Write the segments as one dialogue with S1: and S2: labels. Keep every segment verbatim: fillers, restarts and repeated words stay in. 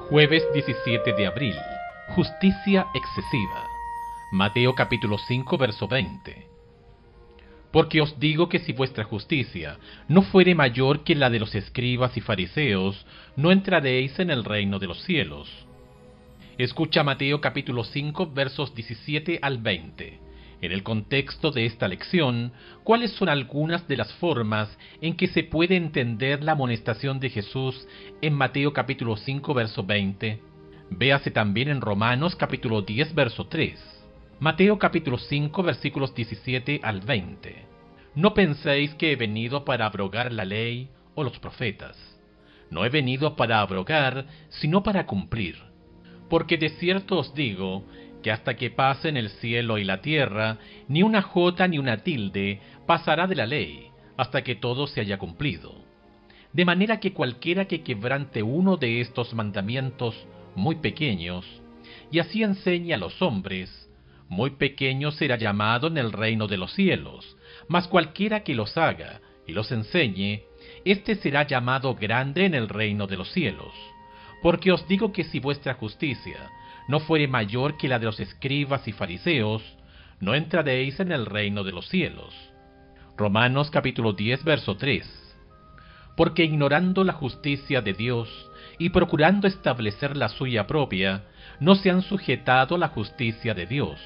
S1: Jueves diecisiete de abril. Justicia excesiva. Mateo capítulo cinco, verso veinte. Porque os digo que si vuestra justicia no fuere mayor que la de los escribas y fariseos, no entraréis en el reino de los cielos. Escucha Mateo capítulo cinco, versos diecisiete al veinte. En el contexto de esta lección, ¿cuáles son algunas de las formas en que se puede entender la amonestación de Jesús en Mateo capítulo cinco, verso veinte? Véase también en Romanos capítulo diez, verso tres. Mateo capítulo cinco, versículos diecisiete al veinte. No penséis que he venido para abrogar la ley o los profetas. No he venido para abrogar, sino para cumplir. Porque de cierto os digo, que hasta que pasen el cielo y la tierra, ni una jota ni una tilde pasará de la ley, hasta que todo se haya cumplido. De manera que cualquiera que quebrante uno de estos mandamientos muy pequeños, y así enseñe a los hombres, muy pequeño será llamado en el reino de los cielos, mas cualquiera que los haga y los enseñe, éste será llamado grande en el reino de los cielos. Porque os digo que si vuestra justicia no fuere mayor que la de los escribas y fariseos, no entraréis en el reino de los cielos. Romanos capítulo diez, verso tres. Porque ignorando la justicia de Dios y procurando establecer la suya propia, no se han sujetado a la justicia de Dios.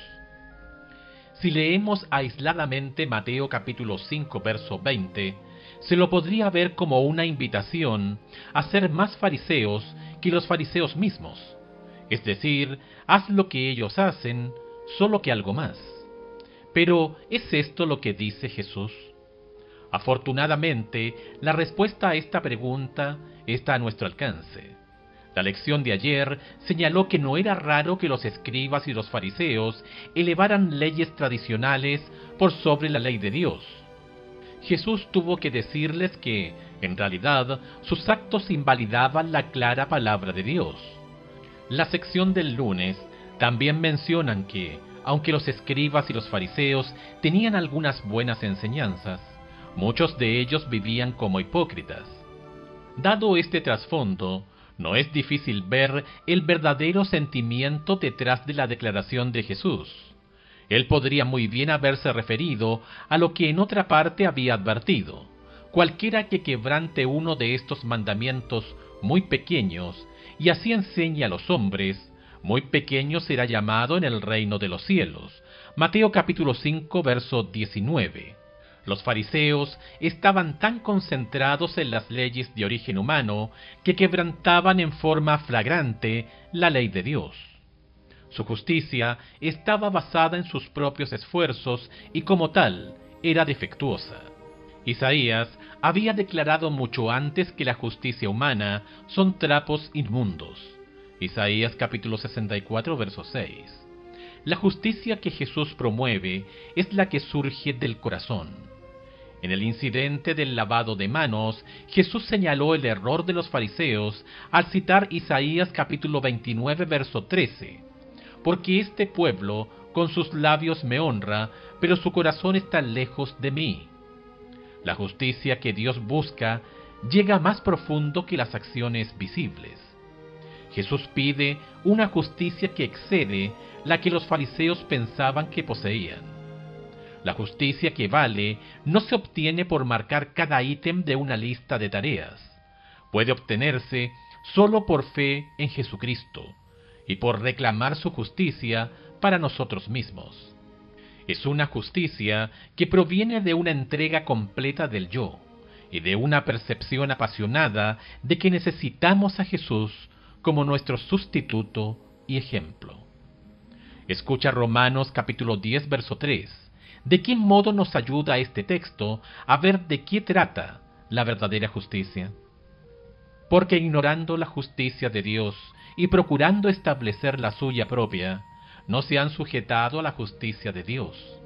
S1: Si leemos aisladamente Mateo capítulo cinco, verso veinte, se lo podría ver como una invitación a ser más fariseos que los fariseos mismos. Es decir, haz lo que ellos hacen, solo que algo más. Pero, ¿es esto lo que dice Jesús? Afortunadamente, la respuesta a esta pregunta está a nuestro alcance. La lección de ayer señaló que no era raro que los escribas y los fariseos elevaran leyes tradicionales por sobre la ley de Dios. Jesús tuvo que decirles que, en realidad, sus actos invalidaban la clara palabra de Dios. La sección del lunes también mencionan que, aunque los escribas y los fariseos tenían algunas buenas enseñanzas, muchos de ellos vivían como hipócritas. Dado este trasfondo, no es difícil ver el verdadero sentimiento detrás de la declaración de Jesús. Él podría muy bien haberse referido a lo que en otra parte había advertido: cualquiera que quebrante uno de estos mandamientos muy pequeños, y así enseñe a los hombres, muy pequeño será llamado en el reino de los cielos. Mateo capítulo cinco, verso diecinueve. Los fariseos estaban tan concentrados en las leyes de origen humano que quebrantaban en forma flagrante la ley de Dios. Su justicia estaba basada en sus propios esfuerzos y como tal era defectuosa. Isaías había declarado mucho antes que la justicia humana son trapos inmundos. Isaías capítulo sesenta y cuatro, verso seis. La justicia que Jesús promueve es la que surge del corazón. En el incidente del lavado de manos, Jesús señaló el error de los fariseos al citar Isaías capítulo veintinueve, verso trece. Porque este pueblo con sus labios me honra, pero su corazón está lejos de mí. La justicia que Dios busca llega más profundo que las acciones visibles. Jesús pide una justicia que excede la que los fariseos pensaban que poseían. La justicia que vale no se obtiene por marcar cada ítem de una lista de tareas. Puede obtenerse solo por fe en Jesucristo y por reclamar su justicia para nosotros mismos. Es una justicia que proviene de una entrega completa del yo y de una percepción apasionada de que necesitamos a Jesús como nuestro sustituto y ejemplo. Escucha Romanos capítulo diez, verso tres. ¿De qué modo nos ayuda este texto a ver de qué trata la verdadera justicia? Porque ignorando la justicia de Dios y procurando establecer la suya propia, no se han sujetado a la justicia de Dios.